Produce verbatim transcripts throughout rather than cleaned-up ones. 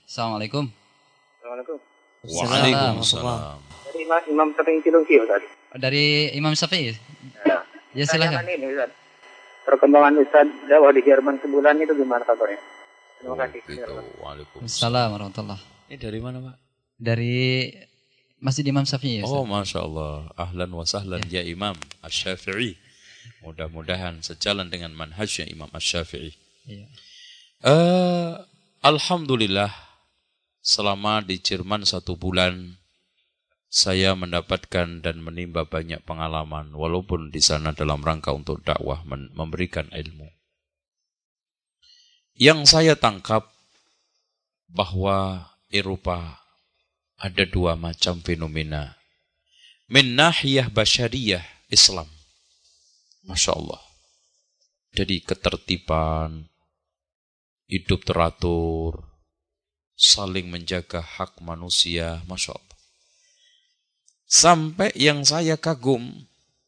Assalamualaikum. Assalamualaikum. Waalaikumsalam. Dari Imam, Imam Syafi'i Cilungki, Ustaz. Dari Imam Syafi'i. Ya, Ya silakan. Pertanyaan ini, Ustaz. Perkembangan Ustaz dakwah di Jerman sebulan itu gimana kabarnya? Terima kasih. Gitu. Waalaikumsalam. Assalamualaikum warahmatullahi. Ini dari mana, Pak? Dari Masjid Imam Syafi'i. Ya, Oh, Ustaz. Masya Allah. Ahlan wa sahlan ya, Imam Asy-Syafi'i. Mudah-mudahan sejalan dengan manhajnya Imam Asy-Syafi'i. Iya. Uh, Alhamdulillah, selama di Jerman satu bulan, saya mendapatkan dan menimba banyak pengalaman, walaupun di sana dalam rangka untuk dakwah, memberikan ilmu. Yang saya tangkap bahwa Eropa ada dua macam fenomena. Min nahiyah basyariyah Islam. Masya Allah. Jadi ketertiban, hidup teratur, saling menjaga hak manusia, Masya Allah. Sampai yang saya kagum,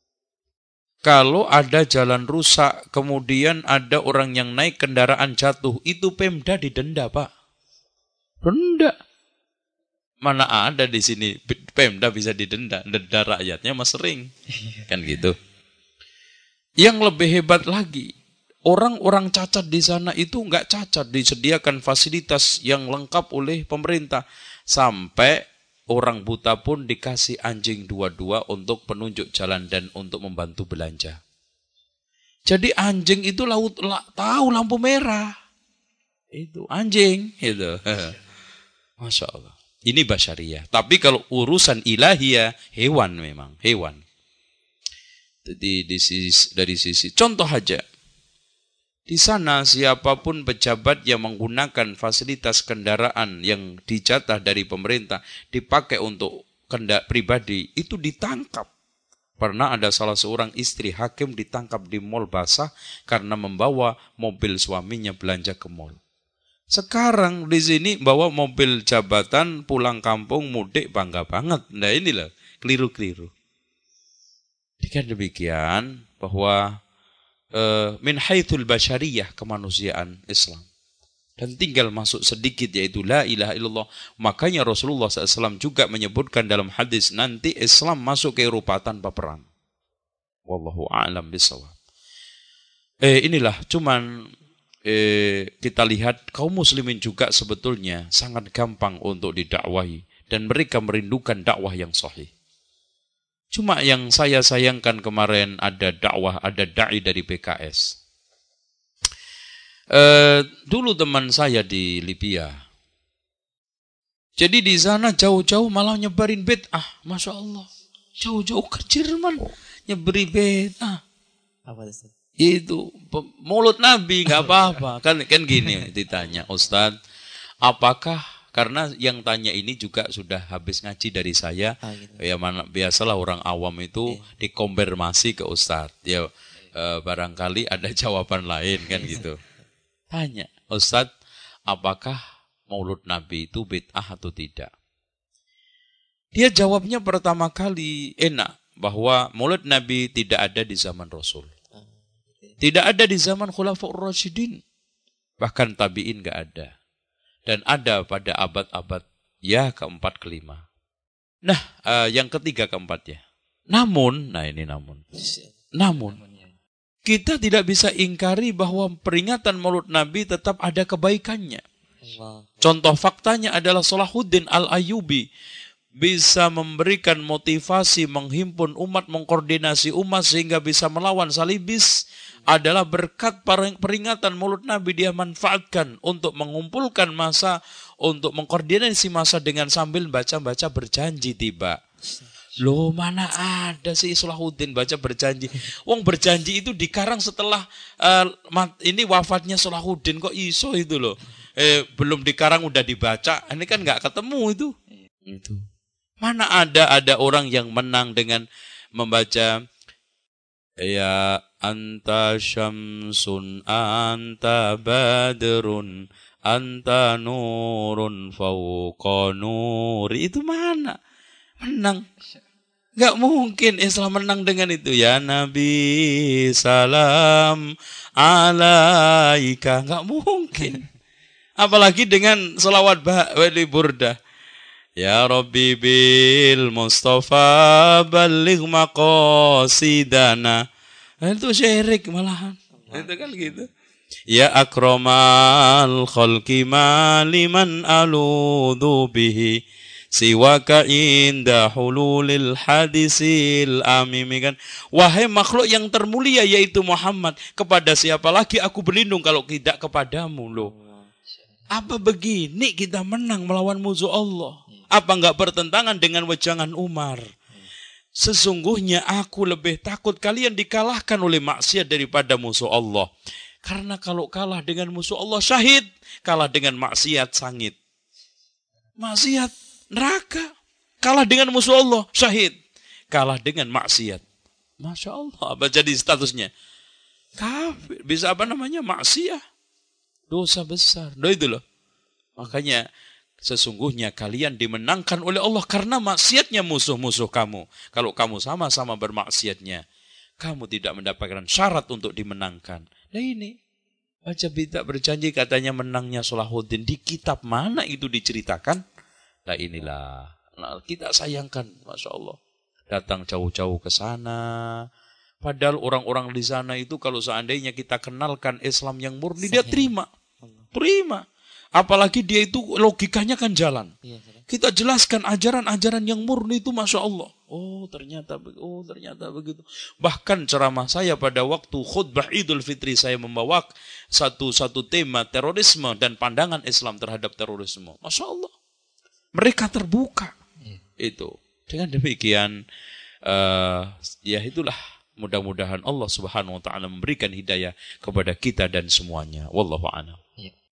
kalau ada jalan rusak, kemudian ada orang yang naik kendaraan jatuh, itu Pemda didenda, Pak. Denda. Mana ada di sini Pemda bisa didenda, denda rakyatnya mas sering. Kan gitu. Yang lebih hebat lagi, orang-orang cacat di sana itu enggak cacat, disediakan fasilitas yang lengkap oleh pemerintah. Sampai orang buta pun dikasih anjing dua-dua untuk penunjuk jalan dan untuk membantu belanja. Jadi anjing itu laut la, tahu lampu merah. Itu anjing itu. Masya Allah. Ini basyariyah. Tapi kalau urusan ilahiyah, hewan memang, hewan. Jadi di sisi, dari sisi contoh aja. Di sana siapapun pejabat yang menggunakan fasilitas kendaraan yang dijatah dari pemerintah dipakai untuk kendaraan pribadi itu ditangkap. Pernah ada salah seorang istri hakim ditangkap di mal basah karena membawa mobil suaminya belanja ke mal. Sekarang di sini bawa mobil jabatan pulang kampung mudik bangga banget. Nah inilah keliru-keliru. Jika demikian bahwa Uh, min haitsul basyariyah, kemanusiaan Islam. Dan tinggal masuk sedikit yaitu la ilaha illallah. Makanya Rasulullah shallallahu alaihi wasallam juga menyebutkan dalam hadis nanti Islam masuk ke Eropa tanpa perang. Wallahu a'lam bishawab. Eh inilah cuman eh, kita lihat kaum muslimin juga sebetulnya sangat gampang untuk didakwahi dan mereka merindukan dakwah yang sahih. Cuma yang saya sayangkan kemarin ada dakwah, ada da'i dari P K S. E, dulu teman saya di Libya. Jadi di sana jauh-jauh malah nyebarin bid'ah. Masya Allah. Jauh-jauh ke Jerman nyeberi bid'ah. Apa itu? Itu mulut Nabi nggak apa-apa. Kan kan gini ditanya, Ustaz, apakah karena yang tanya ini juga sudah habis ngaji dari saya. Ah, gitu. Ya mana biasalah orang awam itu yeah. dikonfirmasi ke Ustadz. Ya e, barangkali ada jawaban lain kan gitu. Tanya, Ustadz, apakah Maulud Nabi itu bid'ah atau tidak? Dia jawabnya pertama kali enak bahwa Maulud Nabi tidak ada di zaman Rasul. Tidak ada di zaman Khulafaur Rasyidin. Bahkan tabi'in enggak ada. Dan ada pada abad-abad ya keempat kelima. Nah, uh, yang ketiga keempatnya. Namun, nah ini namun. Namun, kita tidak bisa ingkari bahwa peringatan Maulud Nabi tetap ada kebaikannya. Contoh faktanya adalah Salahuddin Al-Ayyubi bisa memberikan motivasi, menghimpun umat, mengkoordinasi umat sehingga bisa melawan salibis. Adalah berkat peringatan Maulud Nabi dia manfaatkan untuk mengumpulkan massa, untuk mengkoordinasi massa dengan sambil baca-baca berjanji tiba. Loh mana ada sih Salahuddin baca berjanji. Wong berjanji itu dikarang setelah uh, ini wafatnya Salahuddin kok iso itu loh. Eh, belum dikarang udah dibaca. Ini kan nggak ketemu itu. Itu. Mana ada ada orang yang menang dengan membaca ya anta syamsun anta badrun anta nurun fauqa nuri. Itu mana? Menang. Gak mungkin Islam menang dengan itu. Ya Nabi salam alaika. Gak mungkin. Apalagi dengan selawat wali burdah. Ya Rabbi bil Mustafa baligh maqasidana. Itu syirik malahan. Itu kan gitu. Ya akramal khalqi maliman aludhu bihi siwaka inda hululil hadisil amim kan. Wahai makhluk yang termulia yaitu Muhammad, kepada siapa lagi aku berlindung kalau tidak kepadamu loh. Apa begini kita menang melawan musuh Allah? Apa enggak bertentangan dengan wejangan Umar? Sesungguhnya aku lebih takut kalian dikalahkan oleh maksiat daripada musuh Allah. Karena kalau kalah dengan musuh Allah syahid, kalah dengan maksiat sangit. Maksiat neraka. Kalah dengan musuh Allah syahid, kalah dengan maksiat. Masya Allah, apa jadi statusnya? Kafir. Bisa apa namanya? Maksiat. Dosa besar. Doa itu loh. Makanya sesungguhnya kalian dimenangkan oleh Allah karena maksiatnya musuh-musuh kamu. Kalau kamu sama-sama bermaksiatnya, kamu tidak mendapatkan syarat untuk dimenangkan. Nah ini, baca berita berjanji katanya menangnya Salahuddin. Di kitab mana itu diceritakan? Nah inilah, nah, kita sayangkan, Masya Allah. Datang jauh-jauh ke sana. Padahal orang-orang di sana itu kalau seandainya kita kenalkan Islam yang murni, dia terima. Terima. Apalagi dia itu logikanya kan jalan. Kita jelaskan ajaran-ajaran yang murni itu Masya Allah. Oh ternyata, oh ternyata begitu. Bahkan ceramah saya pada waktu khutbah Idul Fitri saya membawa satu-satu tema terorisme dan pandangan Islam terhadap terorisme. Masya Allah. Mereka terbuka. Itu. Dengan demikian, uh, ya itulah mudah-mudahan Allah Subhanahu Wa Taala memberikan hidayah kepada kita dan semuanya. Wallahu a'lam.